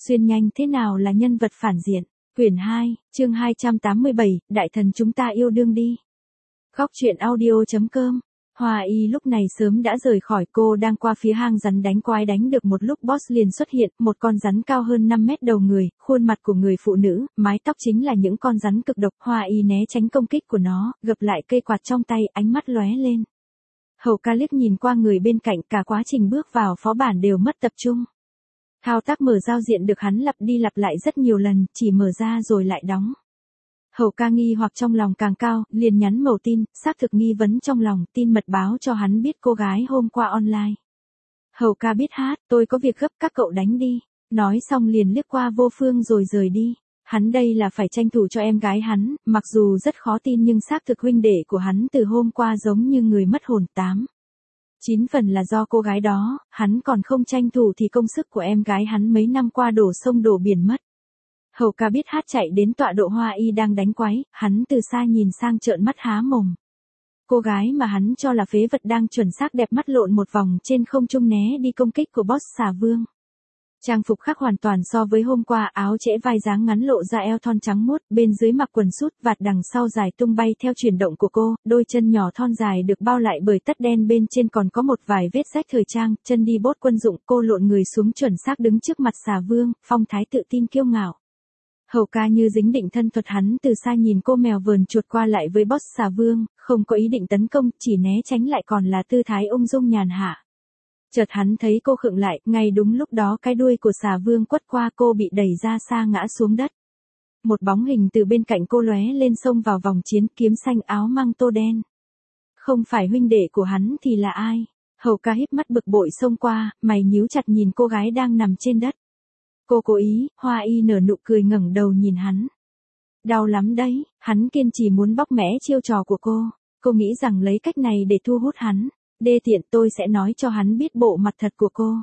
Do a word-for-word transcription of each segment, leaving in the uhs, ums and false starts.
Xuyên nhanh thế nào là nhân vật phản diện. Quyển hai, chương hai trăm tám mươi bảy, Đại thần chúng ta yêu đương đi. Góc truyện audio.com. Hoa Y lúc này sớm đã rời khỏi, cô đang qua phía hang rắn đánh quái, đánh được một lúc boss liền xuất hiện, một con rắn cao hơn năm mét đầu người, khuôn mặt của người phụ nữ, mái tóc chính là những con rắn cực độc. Hoa Y né tránh công kích của nó, gập lại cây quạt trong tay, ánh mắt lóe lên. Hầu ca liếc nhìn qua người bên cạnh, cả quá trình bước vào phó bản đều mất tập trung. Thao tác mở giao diện được hắn lặp đi lặp lại rất nhiều lần, chỉ mở ra rồi lại đóng. Hầu ca nghi hoặc trong lòng càng cao, liền nhắn màu tin, xác thực nghi vấn trong lòng, tin mật báo cho hắn biết cô gái hôm qua online. Hầu ca biết hát, tôi có việc gấp, các cậu đánh đi. Nói xong liền liếc qua Vô Phương rồi rời đi. Hắn đây là phải tranh thủ cho em gái hắn, mặc dù rất khó tin nhưng xác thực huynh đệ của hắn từ hôm qua giống như người mất hồn. Tám chín phần là do cô gái đó, hắn còn không tranh thủ thì công sức của em gái hắn mấy năm qua đổ sông đổ biển mất. Hầu ca biết hát chạy đến tọa độ Hoa Y đang đánh quái, hắn từ xa nhìn sang trợn mắt há mồm. Cô gái mà hắn cho là phế vật đang chuẩn xác đẹp mắt lộn một vòng trên không trung né đi công kích của boss xà vương. Trang phục khác hoàn toàn so với hôm qua, áo trễ vai dáng ngắn lộ ra eo thon trắng muốt, bên dưới mặc quần sút vạt đằng sau dài tung bay theo chuyển động của cô, đôi chân nhỏ thon dài được bao lại bởi tất đen, bên trên còn có một vài vết rách thời trang, chân đi bốt quân dụng, cô lộn người xuống chuẩn xác đứng trước mặt xà vương, phong thái tự tin kiêu ngạo. Hầu ca như dính định thân thuật, hắn từ xa nhìn cô mèo vờn chuột qua lại với boss xà vương, không có ý định tấn công, chỉ né tránh lại còn là tư thái ung dung nhàn hạ. Chợt hắn thấy cô khựng lại, ngay đúng lúc đó cái đuôi của xà vương quất qua, cô bị đẩy ra xa ngã xuống đất. Một bóng hình từ bên cạnh cô lóe lên xông vào vòng chiến, kiếm xanh áo măng tô đen. Không phải huynh đệ của hắn thì là ai? Hầu ca híp mắt bực bội xông qua, mày nhíu chặt nhìn cô gái đang nằm trên đất. Cô cố ý, Hoa Y nở nụ cười ngẩng đầu nhìn hắn. Đau lắm đấy, hắn kiên trì muốn bóc mẽ chiêu trò của cô. Cô nghĩ rằng lấy cách này để thu hút hắn. Đê tiện, tôi sẽ nói cho hắn biết bộ mặt thật của cô.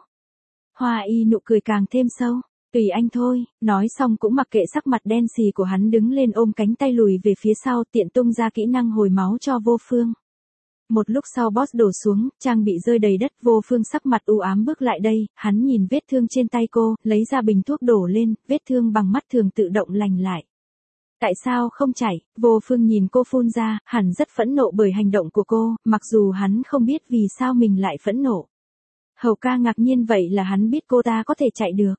Hoa Y nụ cười càng thêm sâu. Tùy anh thôi, nói xong cũng mặc kệ sắc mặt đen xì của hắn, đứng lên ôm cánh tay lùi về phía sau, tiện tung ra kỹ năng hồi máu cho Vô Phương. Một lúc sau boss đổ xuống, trang bị rơi đầy đất, Vô Phương sắc mặt u ám bước lại đây, hắn nhìn vết thương trên tay cô, lấy ra bình thuốc đổ lên, vết thương bằng mắt thường tự động lành lại. Tại sao không chảy? Vô Phương nhìn cô phun ra, hẳn rất phẫn nộ bởi hành động của cô, mặc dù hắn không biết vì sao mình lại phẫn nộ. Hầu ca ngạc nhiên, vậy là hắn biết cô ta có thể chạy được.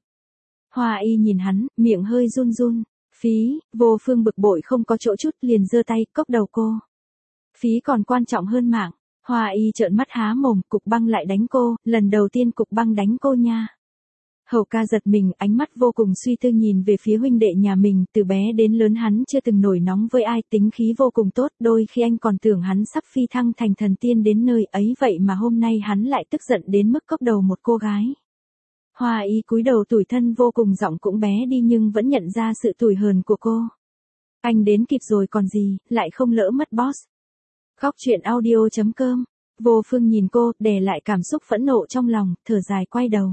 Hoa Y nhìn hắn, miệng hơi run run. Phí, Vô Phương bực bội không có chỗ chút, liền giơ tay, cốc đầu cô. Phí còn quan trọng hơn mạng. Hoa Y trợn mắt há mồm, Cục Băng lại đánh cô, lần đầu tiên Cục Băng đánh cô nha. Hầu ca giật mình, ánh mắt vô cùng suy tư nhìn về phía huynh đệ nhà mình, từ bé đến lớn hắn chưa từng nổi nóng với ai, tính khí vô cùng tốt, đôi khi anh còn tưởng hắn sắp phi thăng thành thần tiên đến nơi ấy, vậy mà hôm nay hắn lại tức giận đến mức cốc đầu một cô gái. Hoa Y cúi đầu tủi thân vô cùng, giọng cũng bé đi nhưng vẫn nhận ra sự tủi hờn của cô. Anh đến kịp rồi còn gì, lại không lỡ mất boss. Góc truyện audio.com. Vô Phương nhìn cô, đè lại cảm xúc phẫn nộ trong lòng, thở dài quay đầu.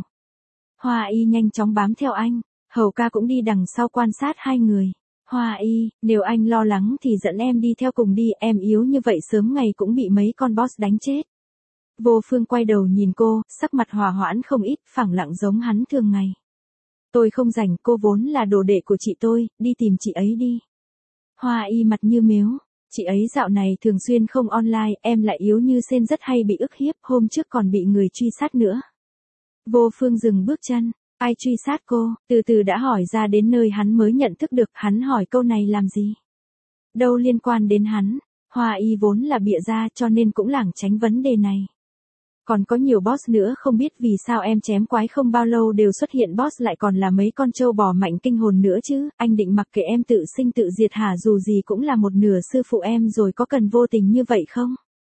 Hoa Y nhanh chóng bám theo anh, Hầu ca cũng đi đằng sau quan sát hai người. Hoa Y, nếu anh lo lắng thì dẫn em đi theo cùng đi, em yếu như vậy sớm ngày cũng bị mấy con boss đánh chết. Vô Phương quay đầu nhìn cô, sắc mặt hòa hoãn không ít, phẳng lặng giống hắn thường ngày. Tôi không rảnh, cô vốn là đồ đệ của chị tôi, đi tìm chị ấy đi. Hoa Y mặt như mếu. Chị ấy dạo này thường xuyên không online, em lại yếu như sên rất hay bị ức hiếp, hôm trước còn bị người truy sát nữa. Vô Phương dừng bước chân, ai truy sát cô, từ từ đã hỏi ra đến nơi hắn mới nhận thức được, hắn hỏi câu này làm gì? Đâu liên quan đến hắn, Hoa Y vốn là bịa ra cho nên cũng lảng tránh vấn đề này. Còn có nhiều boss nữa, không biết vì sao em chém quái không bao lâu đều xuất hiện boss, lại còn là mấy con trâu bò mạnh kinh hồn nữa chứ, anh định mặc kệ em tự sinh tự diệt hả? Dù gì cũng là một nửa sư phụ em rồi, có cần vô tình như vậy không?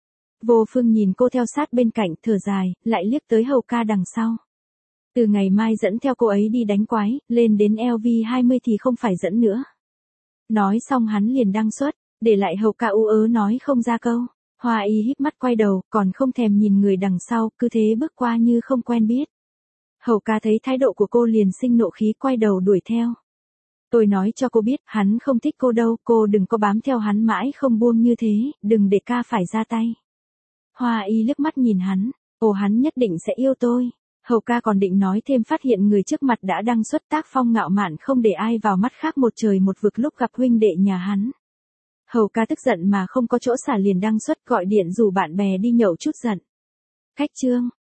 Vô Phương nhìn cô theo sát bên cạnh, thở dài, lại liếc tới Hầu ca đằng sau. Từ ngày mai dẫn theo cô ấy đi đánh quái, lên đến L V hai mươi thì không phải dẫn nữa. Nói xong hắn liền đăng xuất, để lại Hầu ca u ớ nói không ra câu. Hoa Y híp mắt quay đầu, còn không thèm nhìn người đằng sau, cứ thế bước qua như không quen biết. Hầu ca thấy thái độ của cô liền sinh nộ khí, quay đầu đuổi theo. Tôi nói cho cô biết, hắn không thích cô đâu, cô đừng có bám theo hắn mãi không buông như thế, đừng để ca phải ra tay. Hoa Y liếc mắt nhìn hắn, ồ hắn nhất định sẽ yêu tôi. Hầu ca còn định nói thêm phát hiện người trước mặt đã đăng xuất tác phong ngạo mạn không để ai vào mắt khác một trời một vực lúc gặp huynh đệ nhà hắn. Hầu ca tức giận mà không có chỗ xả liền đăng xuất gọi điện rủ bạn bè đi nhậu chút giận. Cách chương,